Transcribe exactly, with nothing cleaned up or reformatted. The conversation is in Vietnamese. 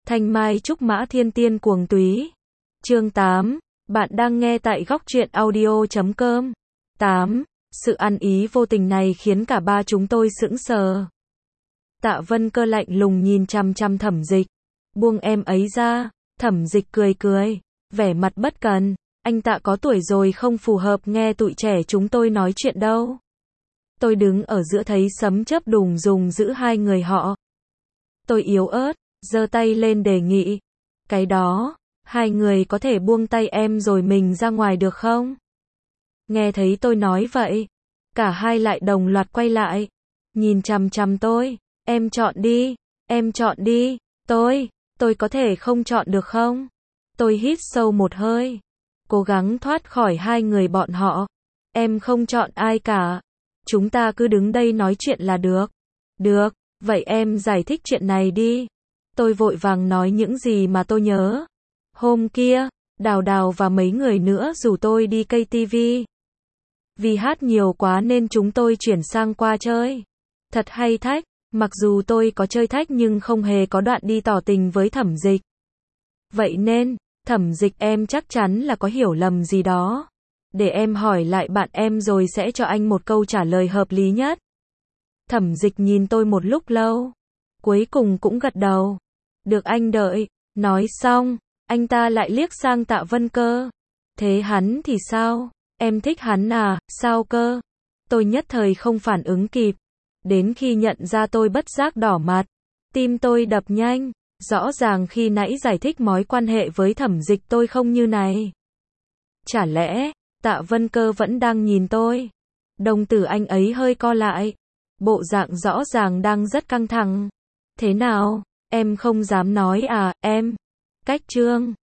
Thanh Mai Trúc Mã Thiên Tiên Cuồng Túy. Chương tám. Bạn đang nghe tại góc truyện audio chấm com. tám. Sự ăn ý vô tình này khiến cả ba chúng tôi sững sờ. Tạ Vân Cơ lạnh lùng nhìn chăm chăm Thẩm Dịch. Buông em ấy ra. Thẩm Dịch cười cười, vẻ mặt bất cần. Anh Tạ có tuổi rồi, không phù hợp nghe tụi trẻ chúng tôi nói chuyện đâu. Tôi đứng ở giữa thấy sấm chớp đùng đùng giữ hai người họ. Tôi yếu ớt, giơ tay lên đề nghị. Cái đó, hai người có thể buông tay em rồi mình ra ngoài được không? Nghe thấy tôi nói vậy, cả hai lại đồng loạt quay lại, nhìn chằm chằm tôi. Em chọn đi, em chọn đi, tôi, tôi có thể không chọn được không? Tôi hít sâu một hơi, cố gắng thoát khỏi hai người bọn họ. Em không chọn ai cả, chúng ta cứ đứng đây nói chuyện là được. Được, vậy em giải thích chuyện này đi. Tôi vội vàng nói những gì mà tôi nhớ. Hôm kia, Đào Đào và mấy người nữa rủ tôi đi ca tê vê. Vì hát nhiều quá nên chúng tôi chuyển sang qua chơi. Thật hay thách, mặc dù tôi có chơi thách nhưng không hề có đoạn đi tỏ tình với Thẩm Dịch. Vậy nên, Thẩm Dịch em chắc chắn là có hiểu lầm gì đó. Để em hỏi lại bạn em rồi sẽ cho anh một câu trả lời hợp lý nhất. Thẩm Dịch nhìn tôi một lúc lâu, cuối cùng cũng gật đầu. Được anh đợi. Nói xong, anh ta lại liếc sang Tạ Vân Cơ. Thế hắn thì sao? Em thích hắn à? Sao cơ? Tôi nhất thời không phản ứng kịp. Đến khi nhận ra tôi bất giác đỏ mặt. Tim tôi đập nhanh. Rõ ràng khi nãy giải thích mối quan hệ với Thẩm Dịch tôi không như này. Chả lẽ, Tạ Vân Cơ vẫn đang nhìn tôi? Đồng tử anh ấy hơi co lại. Bộ dạng rõ ràng đang rất căng thẳng. Thế nào? Em không dám nói à, em? Cách trương.